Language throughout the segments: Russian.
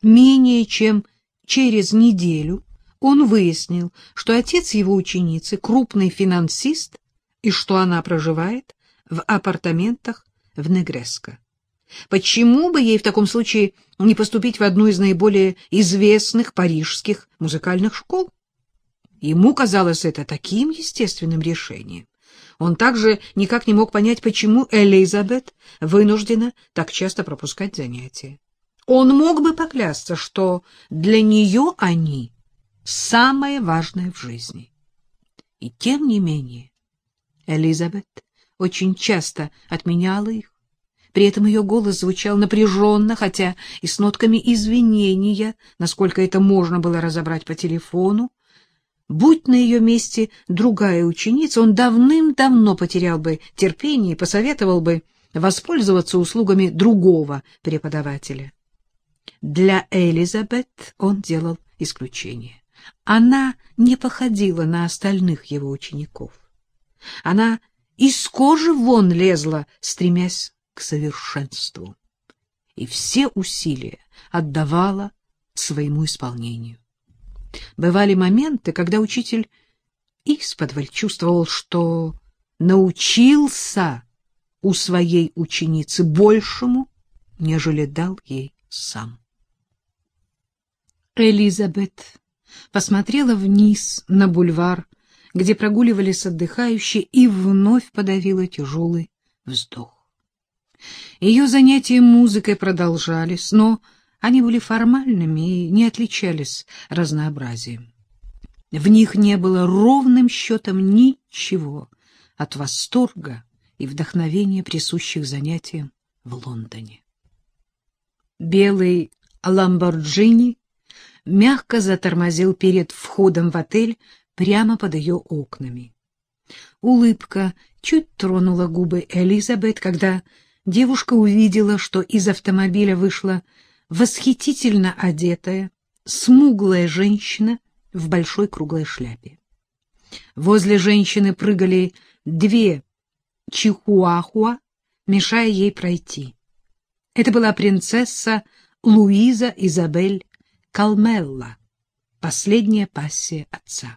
Менее чем через неделю он выяснил, что отец его ученицы — крупный финансист и что она проживает в апартаментах в Негреско. Почему бы ей в таком случае не поступить в одну из наиболее известных парижских музыкальных школ? Ему казалось это таким естественным решением. Он также никак не мог понять, почему Элизабет вынуждена так часто пропускать занятия. Он мог бы поклясться, что для нее они самое важное в жизни. И тем не менее Элизабет очень часто отменяла их. При этом ее голос звучал напряженно, хотя и с нотками извинения, насколько это можно было разобрать по телефону. Будь на ее месте другая ученица, он давным-давно потерял бы терпение и посоветовал бы воспользоваться услугами другого преподавателя. Для Элизабет он делал исключение. Она не походила на остальных его учеников. Она из кожи вон лезла, стремясь к совершенству, и все усилия отдавала своему исполнению. Бывали моменты, когда учитель исподволь чувствовал, что научился у своей ученицы большему, нежели дал ей сам. Элизабет посмотрела вниз на бульвар, где прогуливались отдыхающие, и вновь подавила тяжелый вздох. Ее занятия музыкой продолжались, но они были формальными и не отличались разнообразием. В них не было ровным счетом ничего от восторга и вдохновения, присущих занятиям в Лондоне. Белый ламборджини мягко затормозил перед входом в отель прямо под ее окнами. Улыбка чуть тронула губы Элизабет, когда девушка увидела, что из автомобиля вышла восхитительно одетая, смуглая женщина в большой круглой шляпе. Возле женщины прыгали две чихуахуа, мешая ей пройти. Это была принцесса Луиза Изабель Калмелла, последняя пассия отца.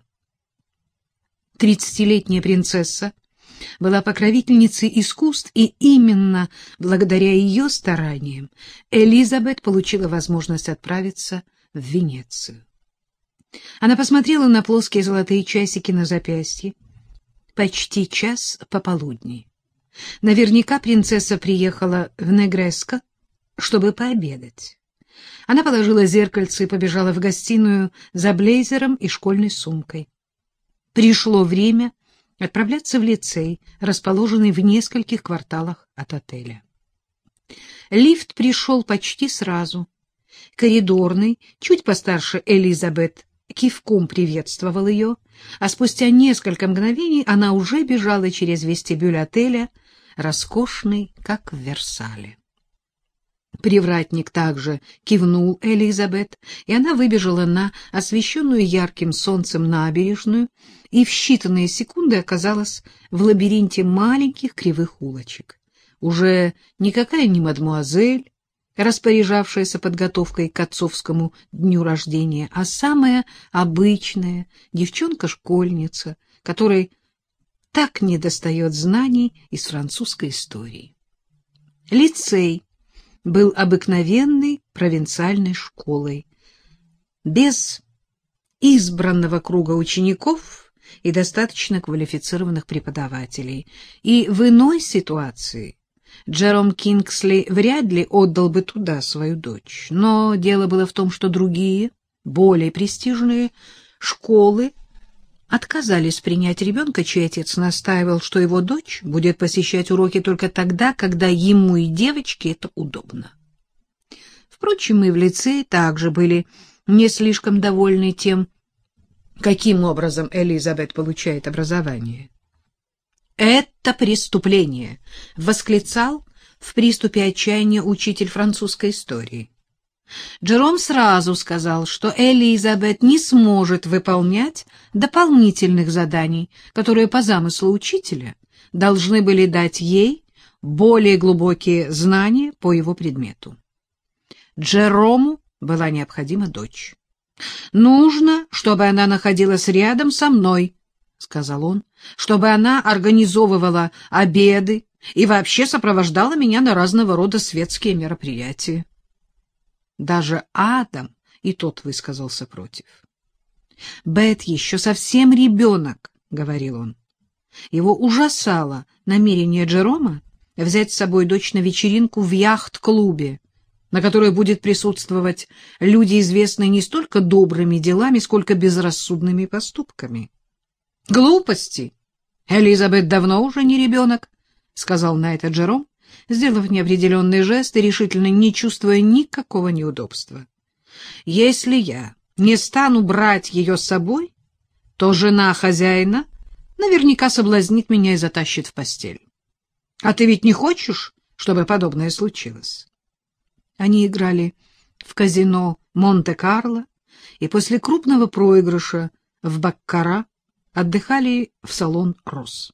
30-летняя принцесса была покровительницей искусств, и именно благодаря ее стараниям Элизабет получила возможность отправиться в Венецию. Она посмотрела на плоские золотые часики на запястье. Почти час пополудни. Наверняка принцесса приехала в Негреско, чтобы пообедать. Она положила зеркальце и побежала в гостиную за блейзером и школьной сумкой. Пришло время отправляться в лицей, расположенный в нескольких кварталах от отеля. Лифт пришел почти сразу. Коридорный, чуть постарше Элизабет, кивком приветствовал ее, а спустя несколько мгновений она уже бежала через вестибюль отеля, роскошный, как в Версале. Привратник также кивнул Элизабет, и она выбежала на освещенную ярким солнцем набережную и в считанные секунды оказалась в лабиринте маленьких кривых улочек. Уже никакая не мадмуазель, распоряжавшаяся подготовкой к отцовскому дню рождения, а самая обычная девчонка-школьница, которой так недостает знаний из французской истории. Лицей был обыкновенной провинциальной школой, без избранного круга учеников и достаточно квалифицированных преподавателей, и в иной ситуации Джером Кингсли вряд ли отдал бы туда свою дочь. Но дело было в том, что другие, более престижные школы отказались принять ребенка, чей отец настаивал, что его дочь будет посещать уроки только тогда, когда ему и девочке это удобно. Впрочем, и в лицее также были не слишком довольны тем, каким образом Элизабет получает образование. «Это преступление!» — восклицал в приступе отчаяния учитель французской истории. Джером сразу сказал, что Элизабет не сможет выполнять дополнительных заданий, которые по замыслу учителя должны были дать ей более глубокие знания по его предмету. Джерому была необходима дочь. «Нужно, чтобы она находилась рядом со мной», — сказал он, — «чтобы она организовывала обеды и вообще сопровождала меня на разного рода светские мероприятия». Даже Адам и тот высказался против. «Бет еще совсем ребенок», — говорил он. Его ужасало намерение Джерома взять с собой дочь на вечеринку в яхт-клубе, на которой будет присутствовать люди, известные не столько добрыми делами, сколько безрассудными поступками. «Глупости! Элизабет давно уже не ребенок», — сказал на это Джером, сделав неопределенный жест и решительно не чувствуя никакого неудобства. «Если я не стану брать ее с собой, то жена хозяина наверняка соблазнит меня и затащит в постель. А ты ведь не хочешь, чтобы подобное случилось?» Они играли в казино Монте-Карло и после крупного проигрыша в баккара отдыхали в салон «Рос».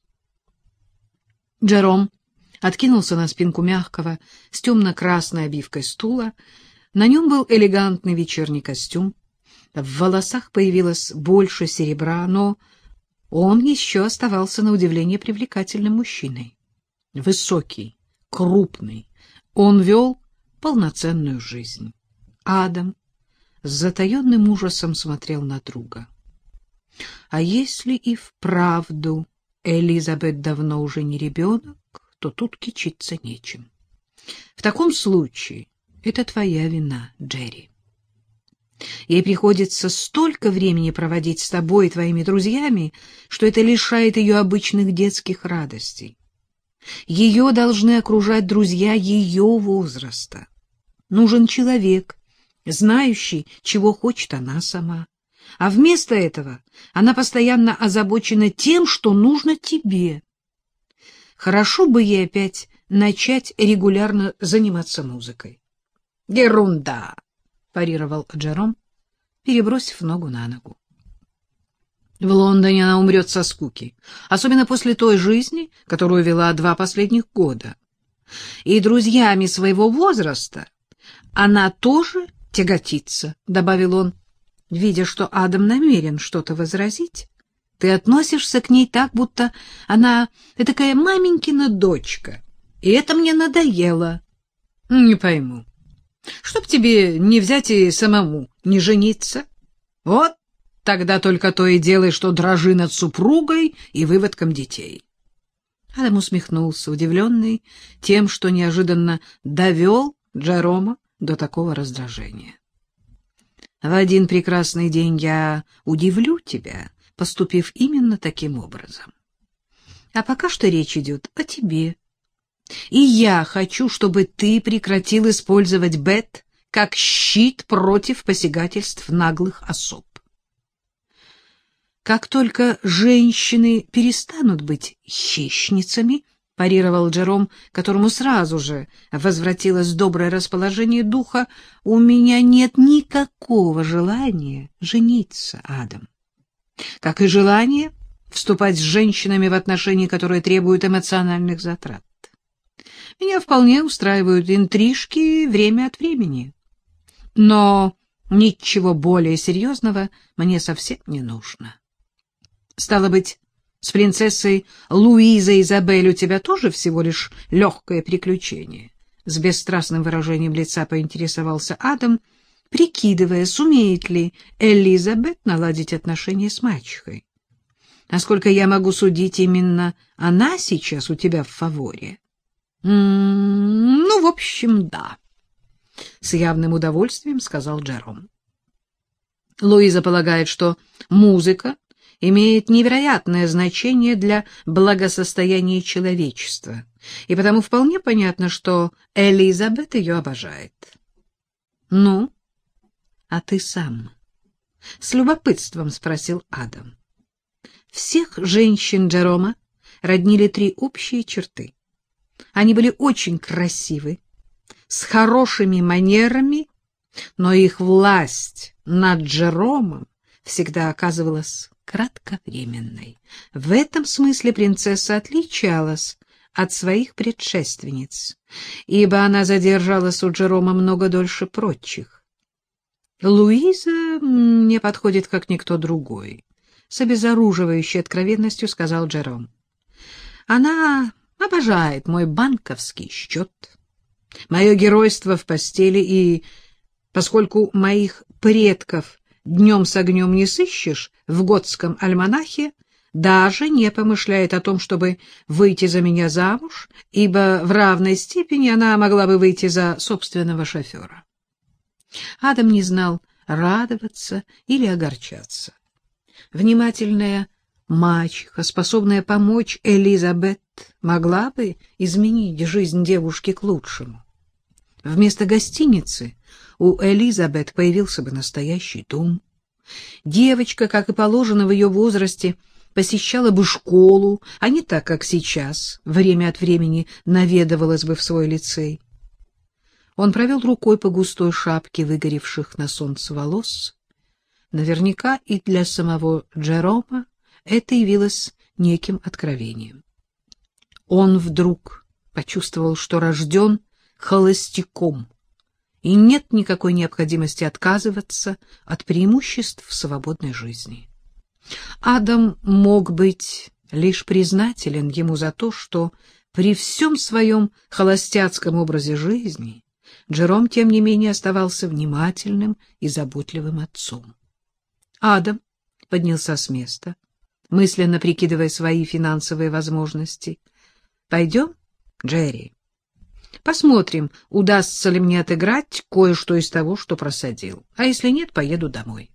Джером откинулся на спинку мягкого с темно-красной обивкой стула. На нем был элегантный вечерний костюм. В волосах появилось больше серебра, но он еще оставался на удивление привлекательным мужчиной. Высокий, крупный, он вел полноценную жизнь. Адам с затаенным ужасом смотрел на друга. А если и вправду Элизабет давно уже не ребенок, то тут кичиться нечем. В таком случае это твоя вина, Джерри. Ей приходится столько времени проводить с тобой и твоими друзьями, что это лишает ее обычных детских радостей. Ее должны окружать друзья ее возраста. Нужен человек, знающий, чего хочет она сама. А вместо этого она постоянно озабочена тем, что нужно тебе. Хорошо бы ей опять начать регулярно заниматься музыкой. — Ерунда! — парировал Джером, перебросив ногу на ногу. В Лондоне она умрет со скуки, особенно после той жизни, которую вела 2 последних года. И друзьями своего возраста она тоже тяготится, — добавил он, видя, что Адам намерен что-то возразить. Ты относишься к ней так, будто она такая маменькина дочка, и это мне надоело. Не пойму. Чтоб тебе не взять и самому не жениться? Вот тогда только то и делай, что дрожи над супругой и выводком детей. Адам усмехнулся, удивленный тем, что неожиданно довел Джерома до такого раздражения. В один прекрасный день я удивлю тебя, поступив именно таким образом. А пока что речь идет о тебе. И я хочу, чтобы ты прекратил использовать Бет как щит против посягательств наглых особ. Как только женщины перестанут быть хищницами, парировал Джером, которому сразу же возвратилось доброе расположение духа, у меня нет никакого желания жениться, Адам. Как и желание вступать с женщинами в отношения, которые требуют эмоциональных затрат. Меня вполне устраивают интрижки время от времени. Но ничего более серьезного мне совсем не нужно. Стало быть, с принцессой Луизой Изабель у тебя тоже всего лишь легкое приключение? С бесстрастным выражением лица поинтересовался Адам, прикидывая, сумеет ли Элизабет наладить отношения с мачехой. Насколько я могу судить, именно она сейчас у тебя в фаворе. Ну, в общем, да. С явным удовольствием сказал Джером. Луиза полагает, что музыка имеет невероятное значение для благосостояния человечества, и потому вполне понятно, что Элизабет ее обожает. Ну, а ты сам? С любопытством спросил Адам. Всех женщин Джерома роднили 3 общие черты. Они были очень красивы, с хорошими манерами, но их власть над Джеромом всегда оказывалась кратковременной. В этом смысле принцесса отличалась от своих предшественниц, ибо она задержалась у Джерома много дольше прочих. Луиза мне подходит как никто другой, — с обезоруживающей откровенностью сказал Джером. Она обожает мой банковский счет, мое геройство в постели, и поскольку моих предков днем с огнем не сыщешь в готском альманахе, даже не помышляет о том, чтобы выйти за меня замуж, ибо в равной степени она могла бы выйти за собственного шофера. Адам не знал, радоваться или огорчаться. Внимательная мачеха, способная помочь Элизабет, могла бы изменить жизнь девушки к лучшему. Вместо гостиницы у Элизабет появился бы настоящий дом. Девочка, как и положено в ее возрасте, посещала бы школу, а не так, как сейчас, время от времени наведывалась бы в свой лицей. Он провел рукой по густой шапке выгоревших на солнце волос. Наверняка и для самого Джерома это явилось неким откровением. Он вдруг почувствовал, что рожден холостяком, и нет никакой необходимости отказываться от преимуществ свободной жизни. Адам мог быть лишь признателен ему за то, что при всем своем холостяцком образе жизни Джером, тем не менее, оставался внимательным и заботливым отцом. Адам поднялся с места, мысленно прикидывая свои финансовые возможности. — Пойдем, Джерри? Посмотрим, удастся ли мне отыграть кое-что из того, что просадил. А если нет, поеду домой.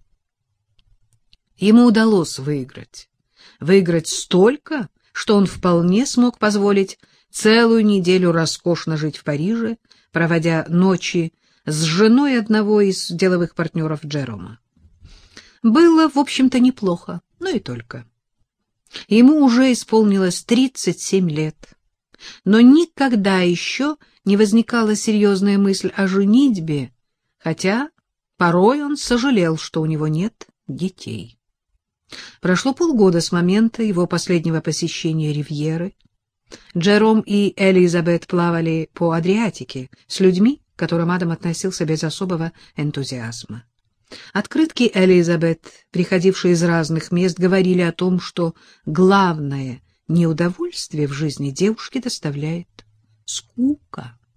Ему удалось выиграть. Выиграть столько, что он вполне смог позволить целую неделю роскошно жить в Париже, проводя ночи с женой одного из деловых партнеров Джерома. Было, в общем-то, неплохо, но и только. Ему уже исполнилось 37 лет, но никогда еще не возникала серьезная мысль о женитьбе, хотя порой он сожалел, что у него нет детей. Прошло полгода с момента его последнего посещения Ривьеры. Джером и Элизабет плавали по Адриатике с людьми, к которым Адам относился без особого энтузиазма. Открытки Элизабет, приходившие из разных мест, говорили о том, что главное неудовольствие в жизни девушки доставляет скука.